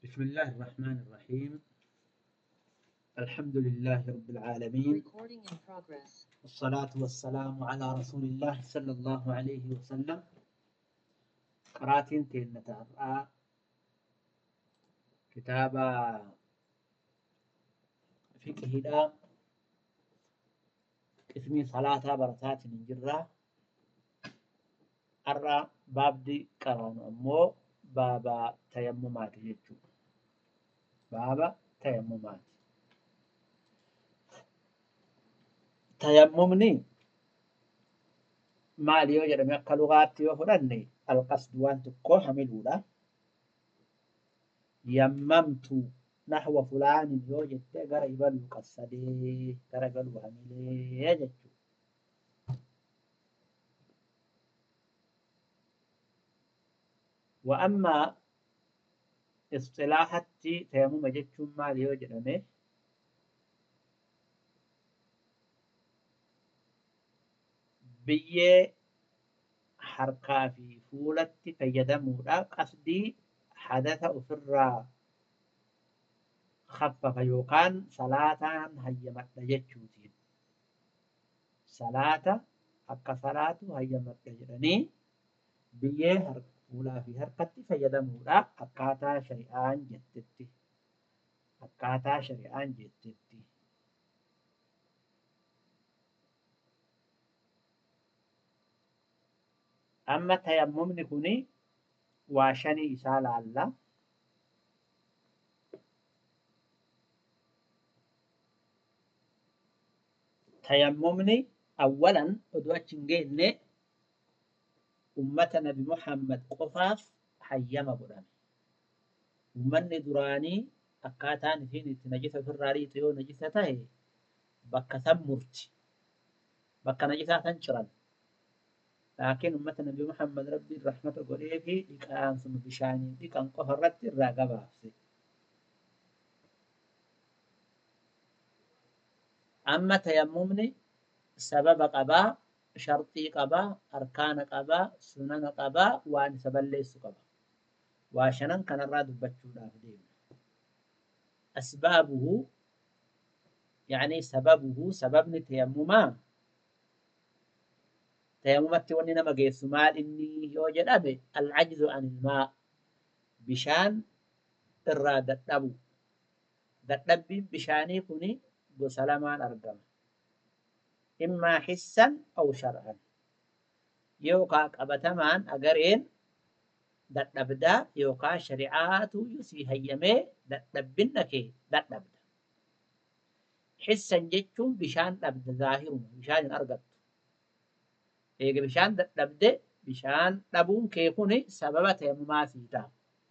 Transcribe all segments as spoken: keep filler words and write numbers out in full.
بسم الله الرحمن الرحيم. الحمد لله رب العالمين، Recording in progress. والصلاة والسلام على رسول الله صلى الله عليه وسلم. قراتين تين ترى كتاب فقه دا اسمي صلاة بركات من جرة أرى باب دي قران أمو بابا تيممات يجو بابا تيممات تيممني maali yoo jedhame akka lugaatti yoo fudhanne alqasdu waan tokkoo hamiluudha. Yammamtu nahwa fulaanin yoo jette gara ibaluu qassadee gara ibaluu hamilee jechuudha. Wa amma istilaahatti tayammuma jechuun maali yoo jedhame biyyee harkaa fi fuulatti fayyadamuudhaaf qasdii hadatha ofirraa khaffafa yookaan salaataan hayyamadha jechuutiin. Salaata akka salaatu hayyamadha jedhanii biyyee fuulaa fi harkatti fayyadamuudhaaf akkaataa shari'aan jettetti. Akkaataa shari'aan jettetti. Amma tayammumni kuni waa shanii isaa laalla. Tayammumni awwalan oduu achi hin geenne ummata Nabi Muhammad qofaaf hayyama godhame. Ummanni duraanii akkaataan isiin itti najisa ofirraa dhiitu yoo najisa tahe bakka san murti. Bakka najisaa san ciran. Laakiin ummata Nabi Muhammad rabbiin rahmata godhee fi dhiqaansuma bishaaniin dhiqan qofa irratti irraa gabaabse. Amma tayammumni sababa qabaa, sharxii qabaa, arkaana qabaa, sunana qabaa, waan isa balleessu qaba. Waa shanan kanarraa dubbachuudhaaf deemna. Asbaabuhu yaani sababuhu sababni tayammumaa tayammumatti wanni nama geessu maal inni yoo jedhame alcajzu anil maa bishaan irraa dadhabu. Dadhabbiin bishaanii kuni gosa lamaan argama. Immaa hissan aw shar'an. Yookaa qabatamaan agareen dadhabdaa yookaa shari'aatu si hayyamee dadhabbinna kee dadhabda. Hissan jechuun bishaan dhabda zaahiruma bishaan hin argattu. Eega bishaan dadhabde bishaan dhabuun kee kuni sababa tayammumaa sii ta'a.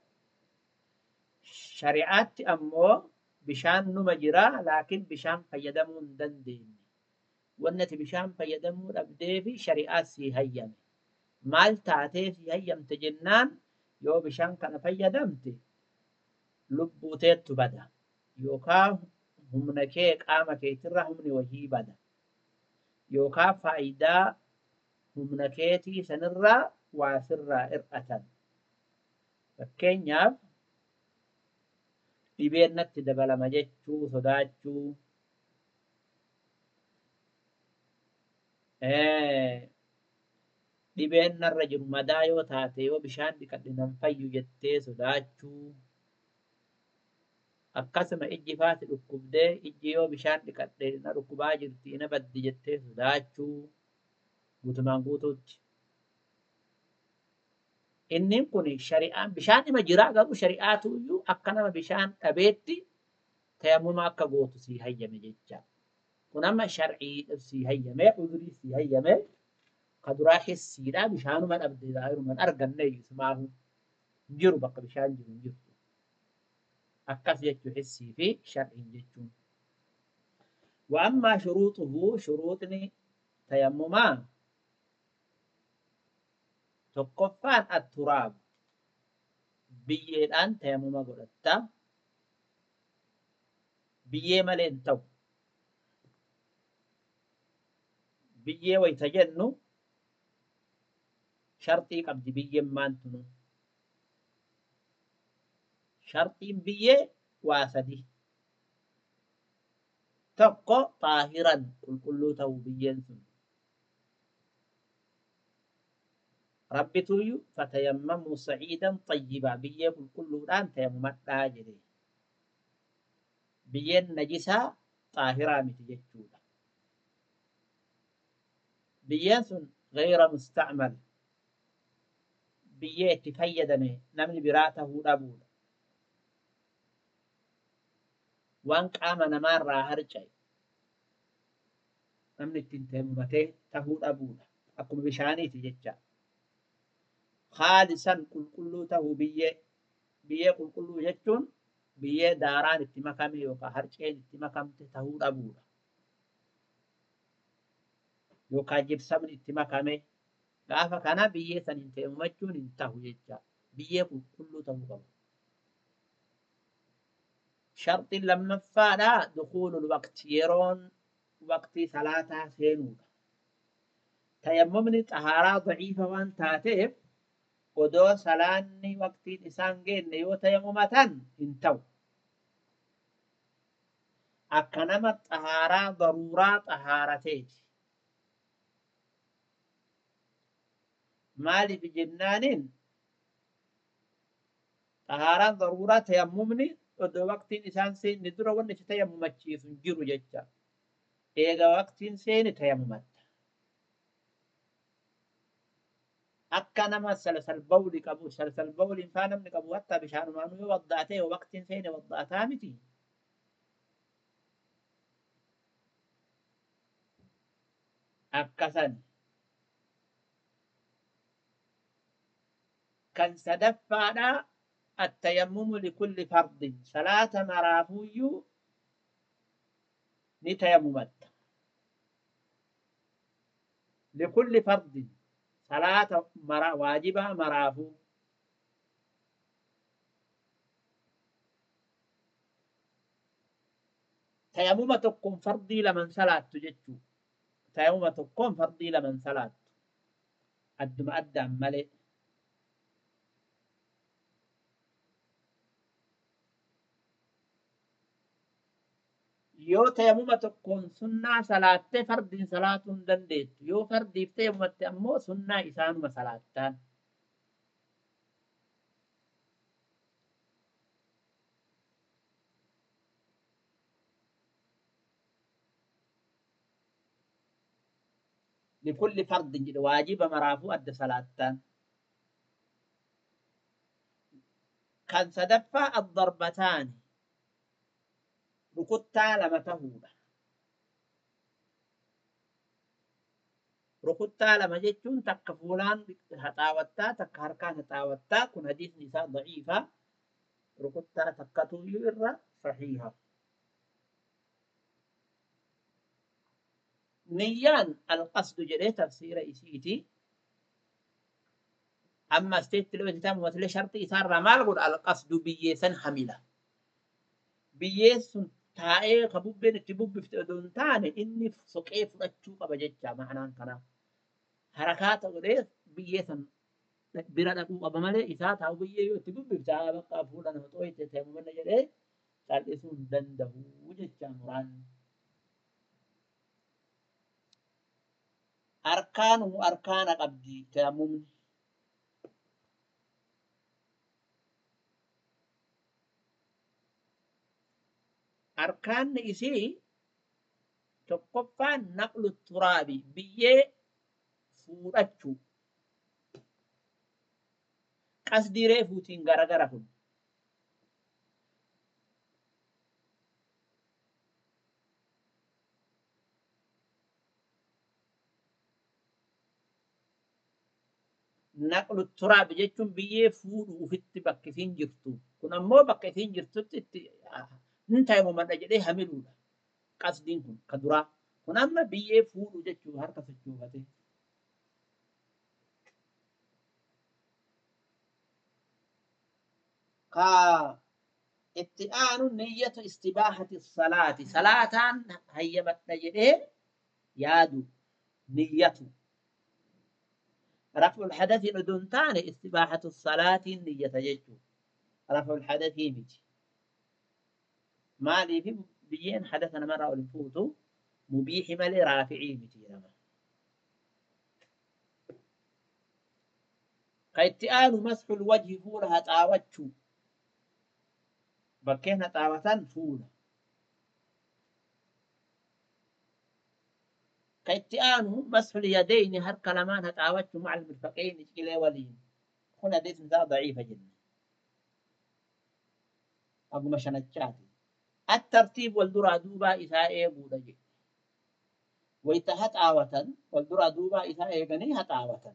Shari'aatti ammoo bishaan numa jiraa laakiin bishaan fayyadamuu hin dandeenye. Wanni ati bishaan fayyadamuu dhabdee fi shari'aat sii hayyame. Maal taatee sii hayyamte jennaan yoo bishaan kana fayyadamte lubbuu teettu bada yookaan humna kee qaama keetirra humni wahii bada yookaan faayidaa humna keetii sanirraa waa sirraa hir'atan. Fakkeenyaaf dhibeen natti dabalama jechuu sodaachuu dhibeen narra jiru madaa yoo taate yoo bishaan dhiqadhe nan fayyu jettee sodaachuu akkasuma ijji faati dhukkubdee ijji yoo bishaan dhiqadhe na dhukkubaa jirti na baddi jettee sodaachuu guutumaan guutuutti. Inni kun shari'aan bishaan ima jiraa garuu shari'aatu iyyuu akka nama bishaan dhabeetti tayammuma akka gootu sii hayyame jecha. Kun amma shar'ii sii hayyamee uzurii sii hayyamee ka duraa hissiidhaa bishaanuma dhabde zaahirumaan arganne ismaahu hin jiru bakka bishaan jiru hin jirtu. Akkas jechuu hissii fi shar'iin jechuun. Wa ammaa shuruuxuhu shuruuxni tayammumaa tokkoffaan atturaab biyyeedhaan tayammuma godhatta. Biyyee malee hin ta'u. Biyyee wayita jennu sharxii qabdi biyyeen maantunu. sharxiin biyyee waa sadi tokko xaahiran qulqulluu ta'uu biyyeen sun rabbituyyuu fatayammamu sa'iidan xayyibaa biyyee qulqulluudhaan tayammadhaa jedhe biyyeen najisaa xaahiraa miti jechuudha biyyeen sun gayra mustacmal biyyee itti fayyadame namni biraa tahuu dhabuudha waan qaama namaarraa harca'e namni ittiin tayammatee tahuu dhabuudha akkuma bishaaniiti jecha haalisan qulqulluu tahuu biyyee biyyee qulqulluu jechuun biyyee daaraan itti makame yookaan harceen itti makamte tahuu dhabuudha yookaan jibsamni itti makame gaafa kana biyyee san hin tayammachuun hin tahu jecha biyyee qulqulluu tahuu qabu sharxiin lammaffaadha dukuulul waqti yeroon waqtii salaataa seenuudha tayammumni xahaaraa daciifa waan taateef odoo salaanni waqtiin isaan geenne yoo tayammumatan hin ta'u akka nama xahaaraa daruuraa xahaarateeti maaliif jennaaniin xahaaraan daruuraa tayammumni odoo waqtiin isaan seenne dura wanni si tayammumachiisu hin jiru jecha eega waqtiin seene tayammumatta akka nama salsal bawli qabu salsal bawli faa namni qabu hatta bishaanumaan yoo waddaatee yoo waqtiin seene waddaataa miti akkasan kan sadaffaadha التيمم لكل فرض صلاة مرافوي نتيممت لكل فرض صلاة مرا واجبة مرافو تيممتكم فرضي لمن صلاة تجتو تيممتكم فرضي لمن صلاة أدم أدم ملئ yoo tayammuma tokkoon sunnaa salaattee fardiin salaatuu hin dandeettu yoo fardiif tayammumatte ammoo sunnaa isaanuma salaattaan likulli fardin jedhe waajiba maraafuu adda salaattaan kan sadaffaa addarbataani rukuttaa lama tahuudha rukuttaa lama jechuun takka fuulaan haxaawattaa takka harkaan haxaawattaa kun hadiisni isaa daciifa rukuttaa takkatuyyuu irra sahiha niyyaan alqasdu jedhee tafsiira isiiti amma asteetti lo'etitam wasle sharti isaarraa maal godha alqasdu biyyee san hamila biyyee sun taa'ee ka bubbeen itti bubbifte odoo hin taane inni soqee fudhachuu qaba jecha ma'anaan kanaaf harakaata godhee biyyee san bira dhaquu qaba malee isaa taa'u biyyee yoo itti bubbifte haa bakka fuudha nama xooyte tayammumanna jedhee cal'isuu hin danda'u jecha muraanni arkaanu arkaana qabdi tayammumni arkaanni isii tokkoffaan naqlu turaabi biyyee fuudhachuu qasdii reefuutiin garagara kun naqlu turaabi jechuun biyyee fuudhu ufitti bakka isiin jirtu kun ammoo bakka isiin jirtutti itti hin tayammumadha jedhee hamiluudha qasdiin kun ka duraa kun amma biyyee fuudhu jechuu harka sochoofate ka itti aanu niyyatu istibaahati salaati salaataan hayyamadha jedhee yaadu niyyatu رفع الحدث ندون تاني استباحة الصلاة النية يجو رفع الحدث متي مالي في بيين حدثنا مرة الفوتو مبيح مالي رافعي متي لما كيتآن مسح الوجه فولها تاوتشو بكينا تاوتان فولا كيتآن مسح اليدين هر كلمان هتاوتشو مع المرفقين إلى ولين هنا ديس مثال ضعيفة جدا أبو مشانتشاتي الترتيب والدرا دوبا إساء بودجي ويتهت آوة والدرا دوبا إساء غني هت آوة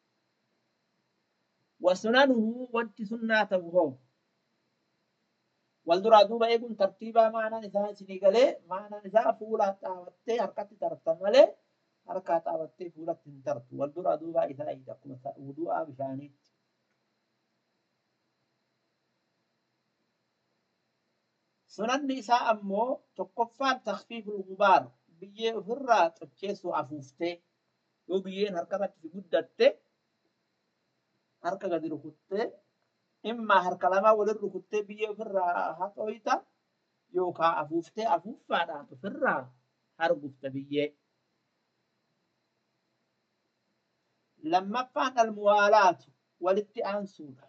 وسننه وانت سناته والدرا دوبا يكون ترتيبا معنى نساء سنقلي معنى نساء فولا تاوتي حركة ترتمالي حركة تاوتي فولا تنترت والدرا دوبا إساء يدكم وضوء بشانيت سنن نساء أمو تقفان تخفيف الغبار بيه فرا تكيسو أفوفتي يو بيين حركة في قدتي حركة قد ركضتي إما حركة لما ولد ركضتي بيه فرا هاتويتا يوكا أفوفتي أفوفا داتو فرا حرقفت بيه لما فان الموالاة والاتئان سودا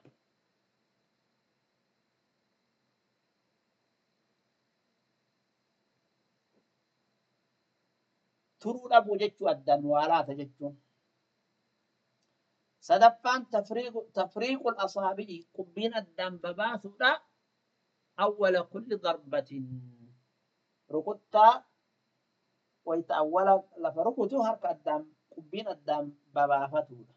ترود أبو جتشو أدى الموالاة جتشو سدفان تفريق تفريق الأصابع قبين الدم بباسودا أول كل ضربة ركضتا ويتأول لفركضو هرك الدم قبين الدم ببافتودا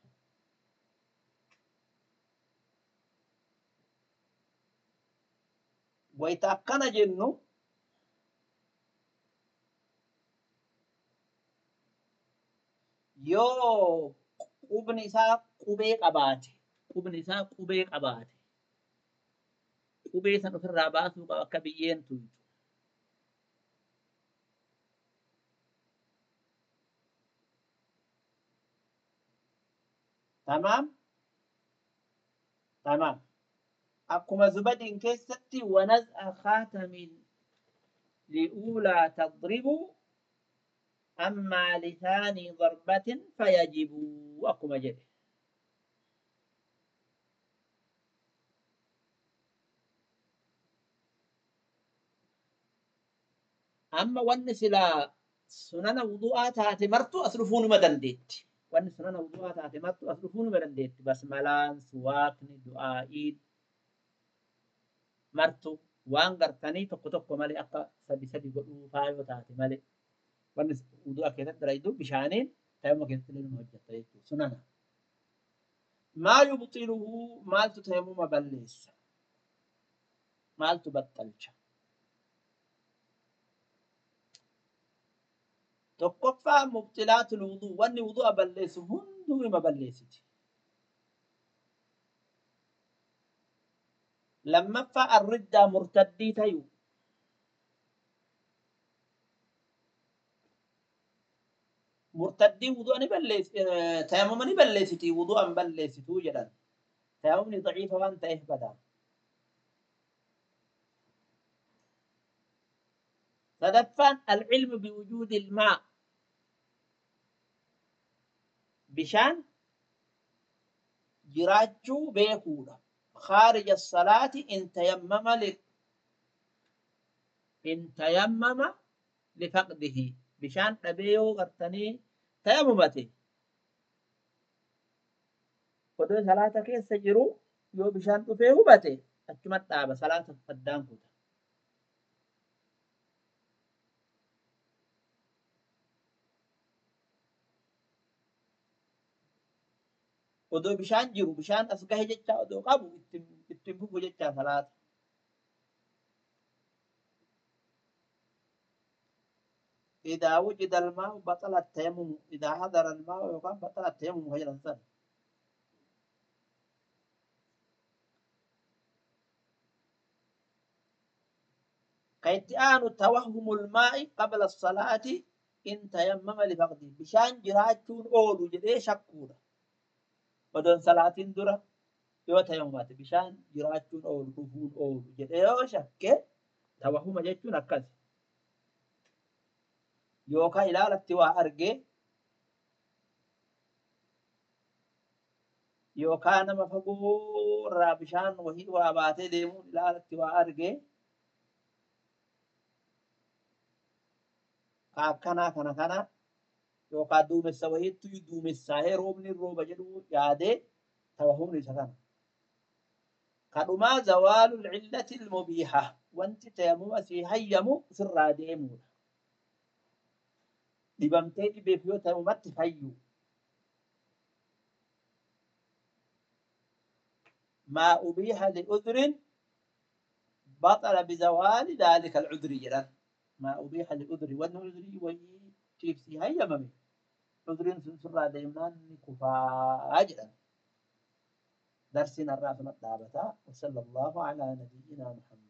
ويتأكن جنو yoo qubni isaa qubee qabaate qubni isaa qubee qabaate qubee san ofirraa baasuu qaba akka biyyeen tuytu tamaam tamaam akkuma zubadiin keessatti wanaz'a khaatamin li'uulaa tadribu أما لثاني ضربة فيجب أكو مجد أما ونسلا سنن وضوءات هاتمرتو أصرفون مدنديت ون سنن وضوءات هاتمرتو أصرفون مدنديت بس ملان سواكني دعائي مرتو وان قرتني تقو تقو مالي أقا سدي سدي قلو فايو تاتي مالي ون وضوء كيسات رايدو بشانين تيمو كيسات لنو هجة سنن ما يبطله مالتو تيمو مبلس مالتو بطلش تقفى مبطلات الوضوء واني وضوء بلس هندو ما بلسيتي لما فا الردة مرتدي تيو مرتدي وضوء أني بلس اه تيمم أني بلسيتي وضوء أن بلسيتو جدا تيممني ضعيفة وانت إيه بدا تدفن العلم بوجود الماء بشان جراجو بيكولا خارج الصلاة إن تيمم لك إن تيمم لفقده بشان أبيو غرتني تيممتي ودو صلاة كيس سجرو يو بشان تفيه بتي أجمت تابا صلاة قدام كوتا ودو بشان جرو بشان أسقه جتشا ودو قابو اتنفو جتشا صلاة إذا وجد الماء بطل التيمم إذا حضر الماء يقام بطل التيمم غير الانسان كيتآن توهم الماء قبل الصلاة إن تيمم لفقده بشان جراجون أولو جدي شكورا ودون صلاة درة yoo tayammumate bishaan jiraachuun oolu dhufuun oolu jedhee yoo shakke tawahuma jechuun akkas yookaan ilaalatti waa argee yookaan nama fagoo irraa bishaan wahii waa baatee deemuun ilaalatti waa argee akkanaa kana kana yookaan duumessa wahiitti duumessaa'ee roobni rooba jedhu yaadee tawahumni isa kana. Kadhumaa zawaalul illati ilmubiiha wanti tayammuma si hayyamu sirraa deemuudha. Dhibamtee dhibeef yoo tayammumatti fayyu. ما أبيح لعذر بطل بزوال ذلك العذر جدا ما أبيح لعذر والعذر ويشيف سي هيا ممي عذر سنسر دائما كفا أجدا درسنا الرافع الدابة وصلى الله على نبينا محمد